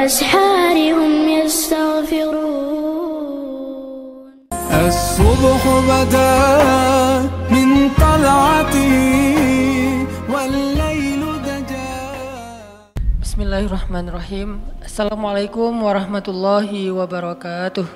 وبالأسحار هم يستغفرون. الصبح بدا من طلعته والليل دجا. Bismillahirrahmanirrahim. Assalamualaikum warahmatullahi wabarakatuh.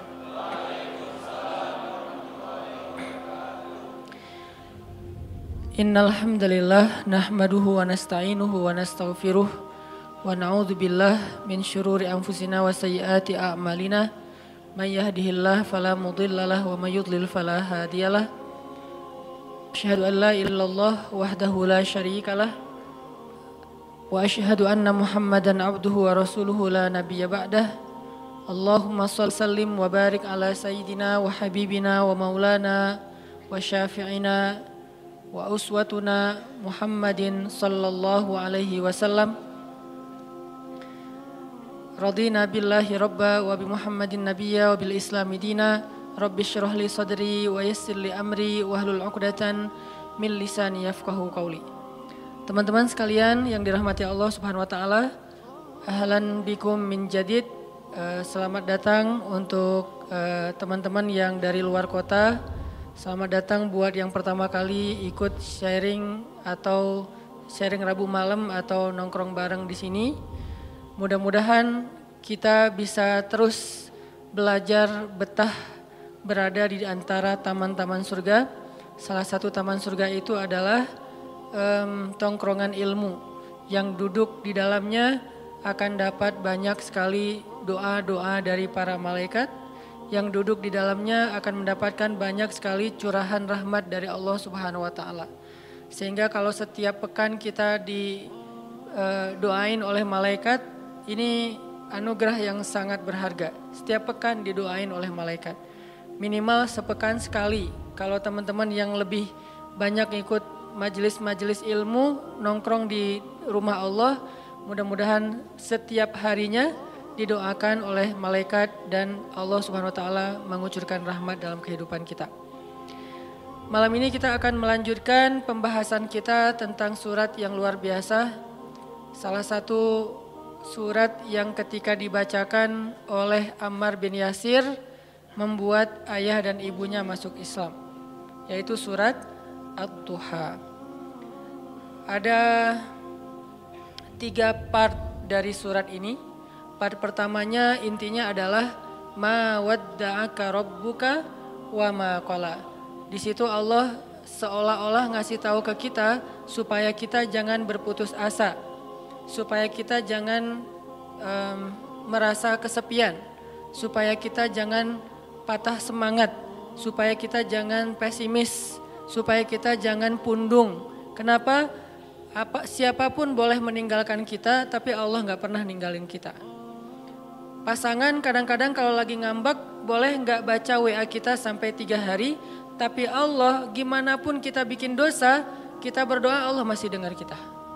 Innal hamdalillah nahmaduhu wa nasta'inuhu wa nastaghfiruh wa na'udzu billah min syururi anfusina wa sayyiati a'malina. May yahdihillahu fala mudhillalah wa may yudlil fala hadiyalah. Asyhadu an la ilaha illallah wahdahu la syarikalah wa asyhadu anna Muhammadan abduhu wa rasuluhu la nabiyya ba'dah. Allahumma shalli sallim wa barik ala sayyidina wa habibina wa maulana wa syafi'ina wa uswatuna Muhammadin sallallahu alaihi wasallam. Radina billahi rabba wa bi Muhammadin nabiyya wa bil islami dina. Rabbi syrah li sadri wa yassir li amri wahlul 'uqdatan min lisani yafqahu qawli. Teman-teman sekalian yang dirahmati Allah Subhanahu wa taala, ahlan bikum min jadid. Selamat datang untuk teman-teman yang dari luar kota. Selamat datang buat yang pertama kali ikut sharing atau sharing Rabu malam atau nongkrong bareng di sini. Mudah-mudahan kita bisa terus belajar betah berada di antara taman-taman surga. Salah satu taman surga itu adalah tongkrongan ilmu yang duduk di dalamnya akan dapat banyak sekali doa-doa dari para malaikat. Yang duduk di dalamnya akan mendapatkan banyak sekali curahan rahmat dari Allah Subhanahu wa taala. Sehingga kalau setiap pekan kita didoain oleh malaikat, ini anugerah yang sangat berharga. Setiap pekan didoain oleh malaikat. Minimal sepekan sekali. Kalau teman-teman yang lebih banyak ikut majelis-majelis ilmu, nongkrong di rumah Allah, mudah-mudahan setiap harinya didoakan oleh malaikat dan Allah Subhanahu wa taala mengucurkan rahmat dalam kehidupan kita. Malam ini kita akan melanjutkan pembahasan kita tentang surat yang luar biasa. Salah satu surat yang ketika dibacakan oleh Ammar bin Yasir membuat ayah dan ibunya masuk Islam, yaitu surat Ad-Duha. Ada 3 part dari surat ini. Part pertamanya intinya adalah ma wadda'aka rabbuka wa ma qala. Di situ Allah seolah-olah ngasih tahu ke kita supaya kita jangan berputus asa, supaya kita jangan merasa kesepian, supaya kita jangan patah semangat, supaya kita jangan pesimis, supaya kita jangan pundung. Kenapa? Siapapun boleh meninggalkan kita, tapi Allah nggak pernah ninggalin kita. Pasangan kadang-kadang kalau lagi ngambek boleh nggak baca WA kita sampai 3 hari, tapi Allah gimana pun kita bikin dosa, kita berdoa Allah masih dengar kita.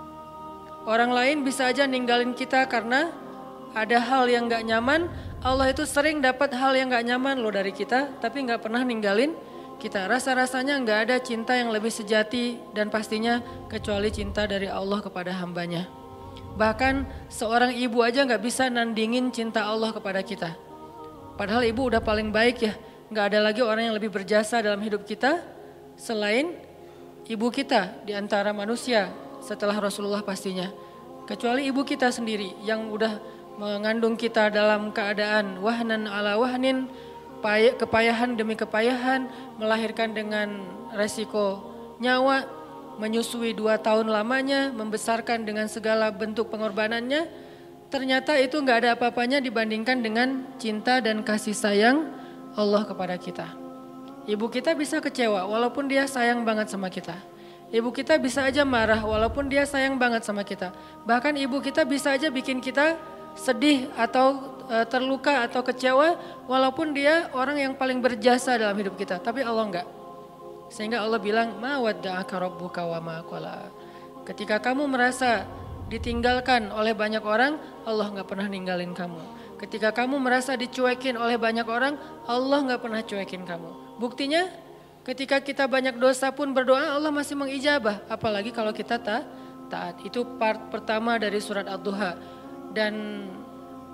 Orang lain bisa aja ninggalin kita karena ada hal yang nggak nyaman, Allah itu sering dapat hal yang nggak nyaman loh dari kita, tapi nggak pernah ninggalin kita. Rasa-rasanya nggak ada cinta yang lebih sejati dan pastinya kecuali cinta dari Allah kepada hambanya. Bahkan seorang ibu aja gak bisa nandingin cinta Allah kepada kita. Padahal ibu udah paling baik ya. Gak ada lagi orang yang lebih berjasa dalam hidup kita selain ibu kita di antara manusia setelah Rasulullah pastinya. Kecuali ibu kita sendiri yang udah mengandung kita dalam keadaan wahnan ala wahnin, kepayahan demi kepayahan, melahirkan dengan resiko nyawa, menyusui 2 tahun lamanya, membesarkan dengan segala bentuk pengorbanannya, ternyata itu gak ada apa-apanya dibandingkan dengan cinta dan kasih sayang Allah kepada kita. Ibu kita bisa kecewa walaupun dia sayang banget sama kita. Ibu kita bisa aja marah walaupun dia sayang banget sama kita. Bahkan ibu kita bisa aja bikin kita sedih atau terluka atau kecewa walaupun dia orang yang paling berjasa dalam hidup kita. Tapi Allah enggak. Sehingga Allah bilang, ma wadda'aka rabbuka wa ma qala. Ketika kamu merasa ditinggalkan oleh banyak orang, Allah gak pernah ninggalin kamu. Ketika kamu merasa dicuekin oleh banyak orang, Allah gak pernah cuekin kamu. Buktinya, ketika kita banyak dosa pun berdoa, Allah masih mengijabah. Apalagi kalau kita taat. Itu part pertama dari surat Ad-Duha. Dan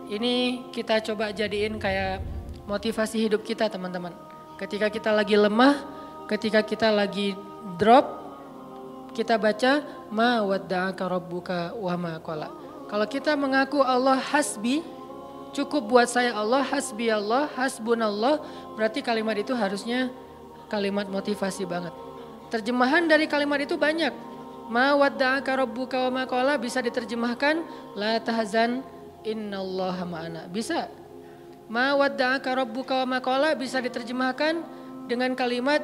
ini kita coba jadiin kayak motivasi hidup kita teman-teman. Ketika kita lagi lemah, ketika kita lagi drop, kita baca ma wadda'aka rabbuka wa ma qala. Kalau kita mengaku Allah hasbi, cukup buat saya Allah, hasbi Allah, hasbunallah, berarti kalimat itu harusnya kalimat motivasi banget. Terjemahan dari kalimat itu banyak. Ma wadda'aka rabbuka wa ma qala bisa diterjemahkan la tahzan innallaha ma'ana. Bisa. Ma wadda'aka rabbuka wa ma qala bisa diterjemahkan dengan kalimat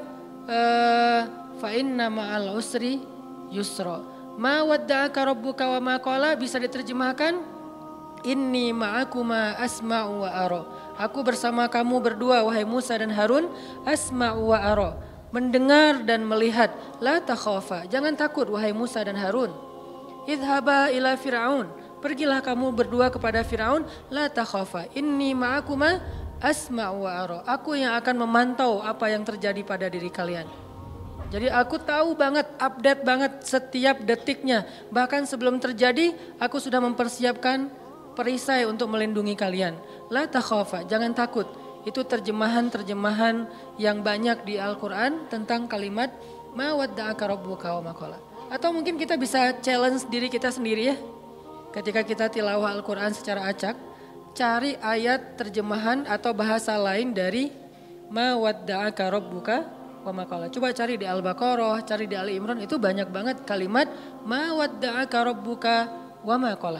fa inna ma'al usri yusra. Ma wadda'aka rabbuka wa ma qala bisa diterjemahkan inni ma'akuma asma'u wa ara. Aku bersama kamu berdua wahai Musa dan Harun, asma'u wa ara. Mendengar dan melihat. La takhafa, jangan takut wahai Musa dan Harun. Idhaba ila Fir'aun, pergilah kamu berdua kepada Fir'aun. La takhafa, inni ma'akuma asma'u wa ara. Aku yang akan memantau apa yang terjadi pada diri kalian. Jadi aku tahu banget, update banget setiap detiknya. Bahkan sebelum terjadi, aku sudah mempersiapkan perisai untuk melindungi kalian. La takhafa, jangan takut. Itu terjemahan-terjemahan yang banyak di Al-Quran tentang kalimat ma wadda'aka rabbuka wa ma qala. Atau mungkin kita bisa challenge diri kita sendiri ya. Ketika kita tilawah Al-Quran secara acak, cari ayat terjemahan atau bahasa lain dari ma wadda'aka rabbuka wa ma qala. Coba cari di Al-Baqarah, cari di Ali Imran, itu banyak banget kalimat ma wadda'aka rabbuka wa ma qala.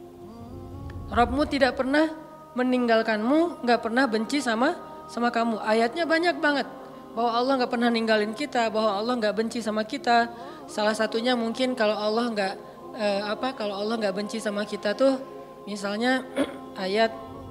Rabbmu tidak pernah meninggalkanmu, gak pernah benci sama kamu. Ayatnya banyak banget bahwa Allah gak pernah ninggalin kita, bahwa Allah gak benci sama kita. Salah satunya mungkin kalau Allah gak benci sama kita tuh misalnya ayat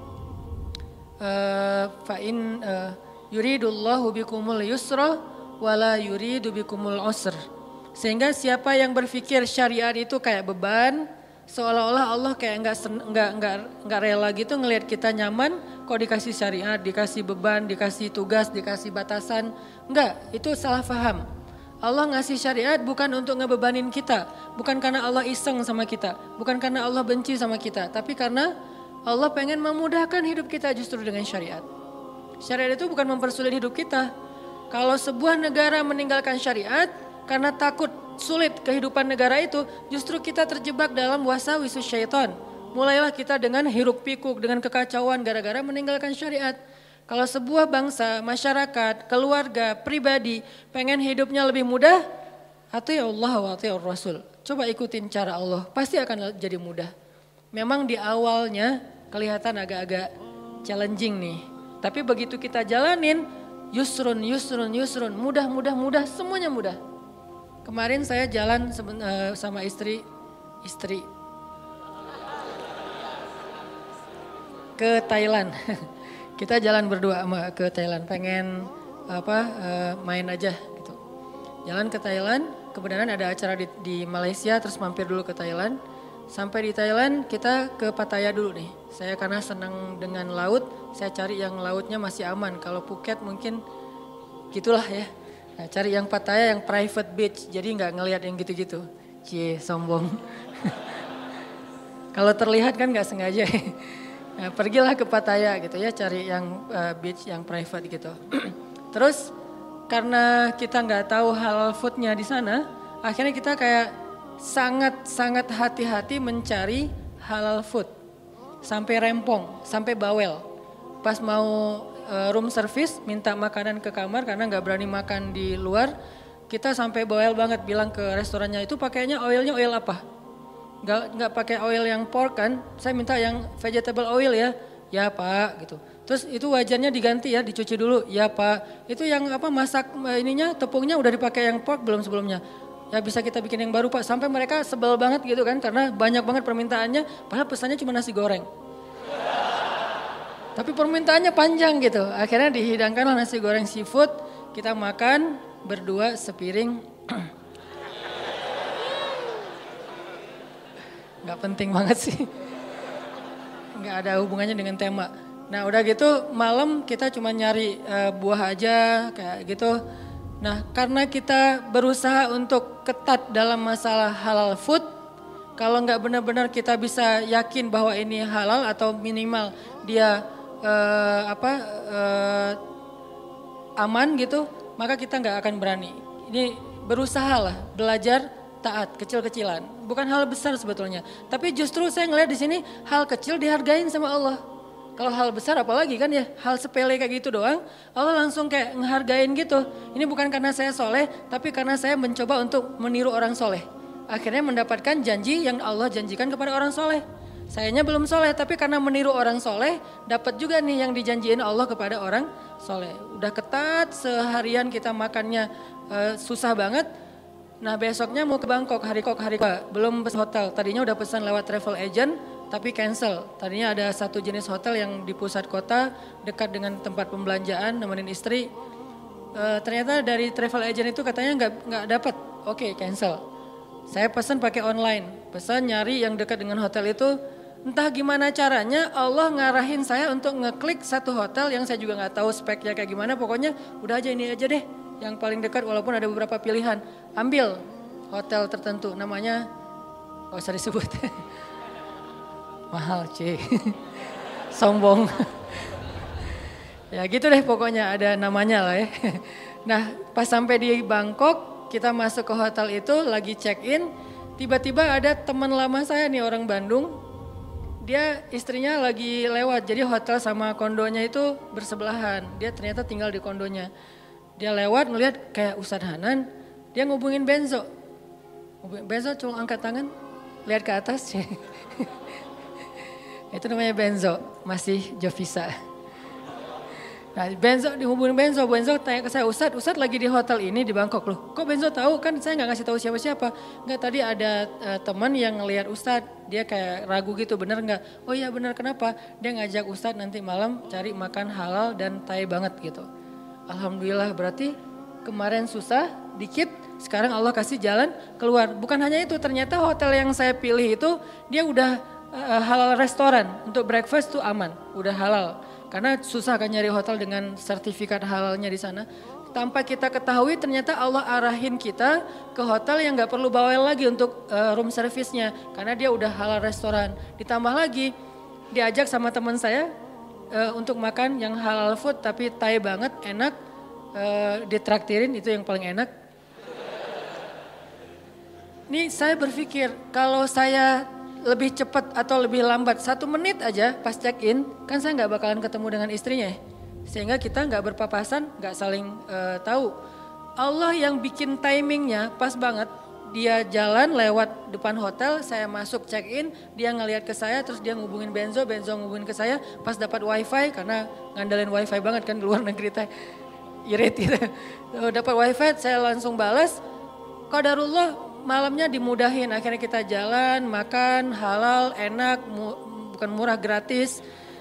fa'in yuridullahu bikumul yusra wala yuridu bikumul usr. Sehingga siapa yang berpikir syariat itu kayak beban, seolah-olah Allah kayak nggak rela gitu ngelihat kita nyaman, kok dikasih syariat, dikasih beban, dikasih tugas, dikasih batasan. Enggak, itu salah paham. Allah ngasih syariat bukan untuk ngebebanin kita, bukan karena Allah iseng sama kita, bukan karena Allah benci sama kita, tapi karena Allah pengen memudahkan hidup kita justru dengan syariat. Syariat itu bukan mempersulit hidup kita. Kalau sebuah negara meninggalkan syariat karena takut sulit kehidupan negara itu, justru kita terjebak dalam wasawisus syaitan. Mulailah kita dengan hiruk pikuk, dengan kekacauan gara-gara meninggalkan syariat. Kalau sebuah bangsa, masyarakat, keluarga, pribadi pengen hidupnya lebih mudah, ati'u Allah wa ati'ur Rasul. Coba ikutin cara Allah, pasti akan jadi mudah. Memang di awalnya kelihatan agak-agak challenging nih. Tapi begitu kita jalanin, yusrun, mudah, semuanya mudah. Kemarin saya jalan sama istri ke Thailand. Kita jalan berdua ke Thailand, pengen main aja gitu. Jalan ke Thailand, kebenaran ada acara di Malaysia, terus mampir dulu ke Thailand. Sampai di Thailand kita ke Pattaya dulu nih. Saya karena senang dengan laut, saya cari yang lautnya masih aman. Kalau Phuket mungkin gitulah ya. Nah, cari yang Pattaya yang private beach, jadi nggak ngelihat yang gitu-gitu. Cie, sombong. Kalau terlihat kan nggak sengaja. Nah, pergilah ke Pattaya gitu ya, cari yang beach yang private gitu. Terus karena kita nggak tahu halal foodnya di sana, akhirnya kita kayak sangat hati-hati mencari halal food. Sampai rempong, sampai bawel. Pas mau room service minta makanan ke kamar karena nggak berani makan di luar, kita sampai bawel banget bilang ke restorannya, itu pakainya oilnya oil apa? Nggak pakai oil yang pork kan? Saya minta yang vegetable oil ya. Ya Pak gitu. Terus itu wajannya diganti ya, dicuci dulu. Ya Pak. Itu yang masak ininya tepungnya udah dipakai yang pork belum sebelumnya? Ya bisa kita bikin yang baru Pak. Sampai mereka sebel banget gitu kan karena banyak banget permintaannya. Padahal pesannya cuma nasi goreng. Tapi permintaannya panjang gitu. Akhirnya dihidangkanlah nasi goreng seafood. Kita makan berdua sepiring. Gak penting banget sih. Gak ada hubungannya dengan tema. Nah udah gitu malam kita cuma nyari buah aja kayak gitu. Nah karena kita berusaha untuk ketat dalam masalah halal food. Kalau nggak benar-benar kita bisa yakin bahwa ini halal atau minimal dia aman gitu, maka kita nggak akan berani. Ini berusahalah belajar taat kecil-kecilan, bukan hal besar sebetulnya. Tapi justru saya ngelihat di sini hal kecil dihargain sama Allah. Kalau hal besar apalagi kan ya, hal sepele kayak gitu doang, Allah langsung kayak ngehargain gitu. Ini bukan karena saya soleh, tapi karena saya mencoba untuk meniru orang soleh. Akhirnya mendapatkan janji yang Allah janjikan kepada orang soleh. Sayanya belum soleh, tapi karena meniru orang soleh, dapat juga nih yang dijanjiin Allah kepada orang soleh. Udah ketat, seharian kita makannya susah banget. Nah besoknya mau ke Bangkok, hari kok belum pesan hotel. Tadinya udah pesan lewat travel agent, tapi cancel. Tadinya ada satu jenis hotel yang di pusat kota, dekat dengan tempat pembelanjaan, nemenin istri. Ternyata dari travel agent itu katanya nggak dapat. Oke, cancel. Saya pesan pakai online, pesan nyari yang dekat dengan hotel itu. Entah gimana caranya Allah ngarahin saya untuk ngeklik satu hotel yang saya juga nggak tahu speknya kayak gimana. Pokoknya udah aja ini aja deh, yang paling dekat walaupun ada beberapa pilihan. Ambil hotel tertentu, namanya nggak usah disebut. Mahal C, sombong. Ya gitu deh pokoknya ada namanya lah ya. Nah pas sampai di Bangkok kita masuk ke hotel itu lagi check in. Tiba-tiba ada teman lama saya nih orang Bandung. Dia istrinya lagi lewat jadi hotel sama kondonya itu bersebelahan. Dia ternyata tinggal di kondonya. Dia lewat ngeliat kayak Ustadz Hanan. Dia ngubungin Benzo. Benzo cuma angkat tangan. Lihat ke atas. Itu namanya Benzo, masih Jovisa. Nah Benzo dihubungin Benzo tanya ke saya, Ustadz lagi di hotel ini di Bangkok loh. Kok Benzo tahu? Kan saya nggak ngasih tahu siapa-siapa. Nggak, tadi ada teman yang ngelihat Ustadz, dia kayak ragu gitu, bener nggak? Oh iya bener, kenapa? Dia ngajak Ustadz nanti malam cari makan halal dan Thai banget gitu. Alhamdulillah, berarti kemarin susah dikit, sekarang Allah kasih jalan keluar. Bukan hanya itu, ternyata hotel yang saya pilih itu dia udah halal restoran, untuk breakfast tuh aman, udah halal. Karena susah kan nyari hotel dengan sertifikat halalnya di sana. Tanpa kita ketahui ternyata Allah arahin kita ke hotel yang gak perlu bawel lagi untuk room service-nya. Karena dia udah halal restoran. Ditambah lagi diajak sama teman saya untuk makan yang halal food tapi Thai banget, enak. Ditraktirin, itu yang paling enak. Nih saya berpikir kalau saya lebih cepat atau lebih lambat 1 menit aja pas check in, kan saya nggak bakalan ketemu dengan istrinya, sehingga kita nggak berpapasan, nggak saling tahu. Allah yang bikin timingnya pas banget. Dia jalan lewat depan hotel, saya masuk check in, dia ngelihat ke saya, terus dia ngubungin Benzo ngubungin ke saya, pas dapat wifi karena ngandelin wifi banget kan di luar negeri teh, irit gitu. Dapat wifi, saya langsung balas, qadarullah. Malamnya dimudahin, akhirnya kita jalan, makan, halal, enak, bukan murah, gratis.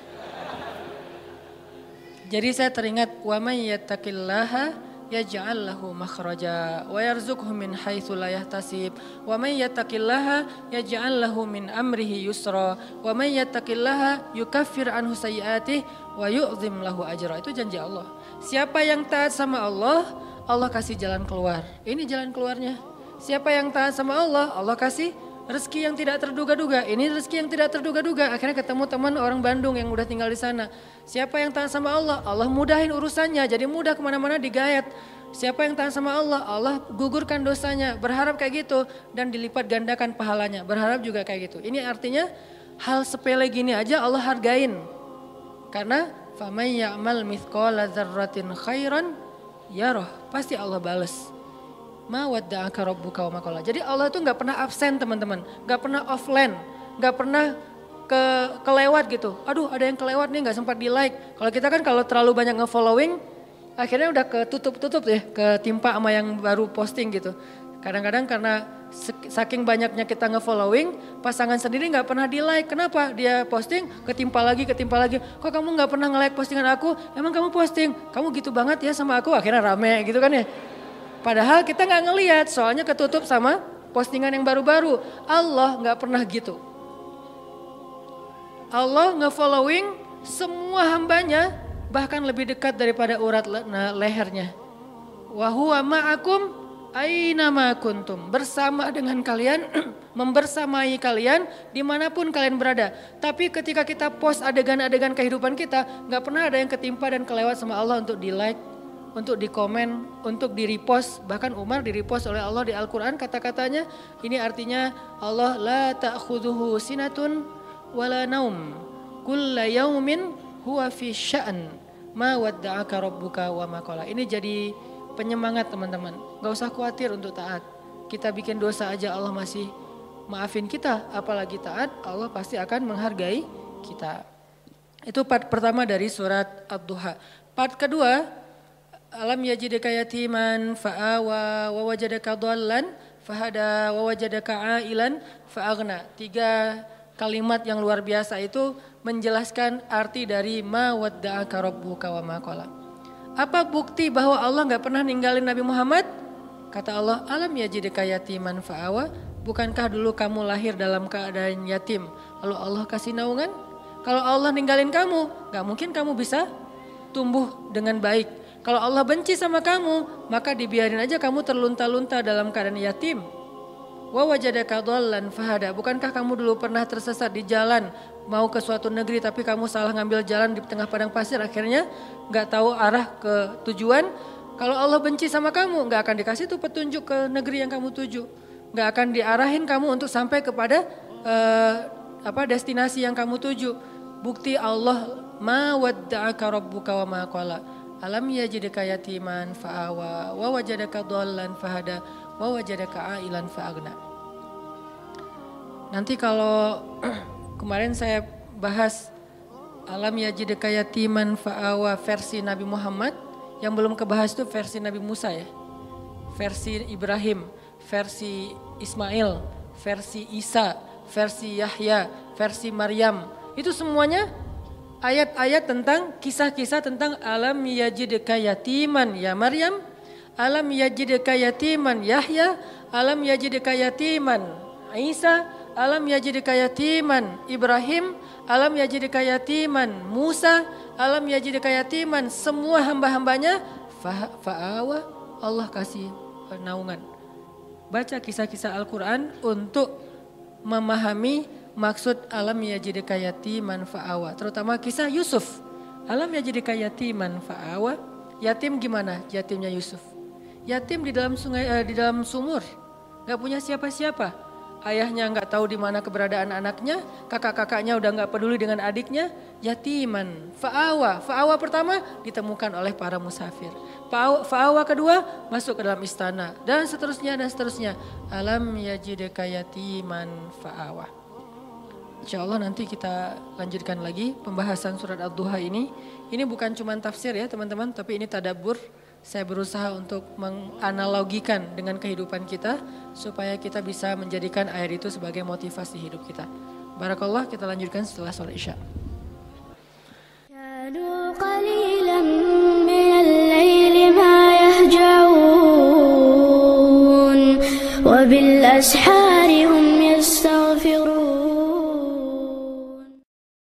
Jadi saya teringat, wa may yattaqillaha yaj'al lahu makhraja wa yarzuqhu min haitsu la yahtasib. Wa may yattaqillaha yaj'al lahu min amrihi yusra. Wa may yattaqillaha yukaffir anhu sayyi'atihi wa yu'zim lahu ajra. Itu janji Allah. Siapa yang taat sama Allah, Allah kasih jalan keluar. Ini jalan keluarnya. Siapa yang taat sama Allah, Allah kasih rezeki yang tidak terduga-duga. Ini rezeki yang tidak terduga-duga. Akhirnya ketemu teman orang Bandung yang udah tinggal di sana. Siapa yang taat sama Allah, Allah mudahin urusannya. Jadi mudah kemana-mana digayat. Siapa yang taat sama Allah, Allah gugurkan dosanya. Berharap kayak gitu dan dilipat gandakan pahalanya. Berharap juga kayak gitu. Ini artinya hal sepele gini aja Allah hargain. Karena faman ya'mal mithqala dzarratin khairan yarah. Pasti Allah bales. Ma wadda'aka rabbuka wa ma qala. Jadi Allah itu nggak pernah absen teman-teman, nggak pernah offline, nggak pernah kelewat gitu. Aduh ada yang kelewat nih nggak sempat di like. Kalau kita kan kalau terlalu banyak nge-following, akhirnya udah ketutup ya, ketimpa sama yang baru posting gitu. Kadang-kadang karena saking banyaknya kita nge-following, pasangan sendiri nggak pernah di like. Kenapa? Dia posting ketimpa lagi. Kok kamu nggak pernah nge-like postingan aku? Emang kamu posting? Kamu gitu banget ya sama aku? Akhirnya rame gitu kan ya. Padahal kita nggak ngelihat, soalnya ketutup sama postingan yang baru-baru. Allah nggak pernah gitu. Allah nge-following semua hambanya, bahkan lebih dekat daripada urat lehernya. Wa huwa ma'akum Ainama kuntum, bersama dengan kalian, membersamai kalian dimanapun kalian berada. Tapi ketika kita post adegan-adegan kehidupan kita, gak pernah ada yang ketimpa dan kelewat sama Allah untuk di like, untuk di komen, untuk di repost. Bahkan Umar di repost oleh Allah di Al-Quran kata-katanya. Ini artinya Allah la ta'khudhuhu sinatun wala naum, kulla yaumin huwa fi sya'an, ma wadda'aka rabbuka wa ma qala. Ini jadi penyemangat teman-teman, gak usah khawatir untuk taat. Kita bikin dosa aja Allah masih maafin kita, apalagi taat Allah pasti akan menghargai kita. Itu part pertama dari surat Ad-Duha. Part kedua, alam yajidaka yatiman fa'awa wa wajadaka dhallan fahada wa wajadaka ailan fa'aghna. 3 kalimat yang luar biasa itu menjelaskan arti dari ma wadda'aka rabbuka wa ma qala. Apa bukti bahwa Allah gak pernah ninggalin Nabi Muhammad? Kata Allah, alam yajidaka yatiman fa'awa, bukankah dulu kamu lahir dalam keadaan yatim, lalu Allah kasih naungan? Kalau Allah ninggalin kamu, gak mungkin kamu bisa tumbuh dengan baik. Kalau Allah benci sama kamu, maka dibiarin aja kamu terlunta-lunta dalam keadaan yatim. Wa wajadaka dhallan fahada, bukankah kamu dulu pernah tersesat di jalan, mau ke suatu negeri tapi kamu salah ngambil jalan di tengah padang pasir, akhirnya gak tahu arah ke tujuan. Kalau Allah benci sama kamu, gak akan dikasih tuh petunjuk ke negeri yang kamu tuju, gak akan diarahin kamu untuk sampai kepada destinasi yang kamu tuju. Bukti Allah, ma wadda'aka rabbuka wa ma qala, alam yajidaka yatiman fa'awa wa wajadaka dhallan fahada wa wajadaka ailan fa'aghna. Nanti kalau kemarin saya bahas alam yajidaka yatiman fa'awa versi Nabi Muhammad, yang belum kebahas itu versi Nabi Musa ya. Versi Ibrahim, versi Ismail, versi Isa, versi Yahya, versi Maryam. Itu semuanya ayat-ayat tentang kisah-kisah tentang alam yajidaka yatiman ya Maryam, alam yajidaka yatiman Yahya, alam yajidaka yatiman Isa, alam yajidaka yatiman Ibrahim, alam yajidaka yatiman Musa, alam yajidaka yatiman semua hamba-hambanya fa'awa, Allah kasih naungan. Baca kisah-kisah Al-Quran untuk memahami maksud alam yajidaka yatiman fa'awa, terutama kisah Yusuf. Alam yajidaka yatiman fa'awa, yatim gimana yatimnya Yusuf? Yatim di dalam sungai, di dalam sumur, gak punya siapa-siapa. Ayahnya gak tahu di mana keberadaan anaknya, kakak-kakaknya udah gak peduli dengan adiknya. Yatiman fa'awa, fa'awa pertama ditemukan oleh para musafir. Fa'awa kedua masuk ke dalam istana, dan seterusnya dan seterusnya. Alam yajidaka yatiman fa'awa. Insya Allah nanti kita lanjutkan lagi pembahasan surat Ad-Duha ini. Ini bukan cuma tafsir ya teman-teman, tapi ini tadabbur. Saya berusaha untuk menganalogikan dengan kehidupan kita supaya kita bisa menjadikan ayat itu sebagai motivasi hidup kita. Barakallah, kita lanjutkan setelah sholat Isya. كانوا قليلا من الليل ما يهجعون وبالأسحار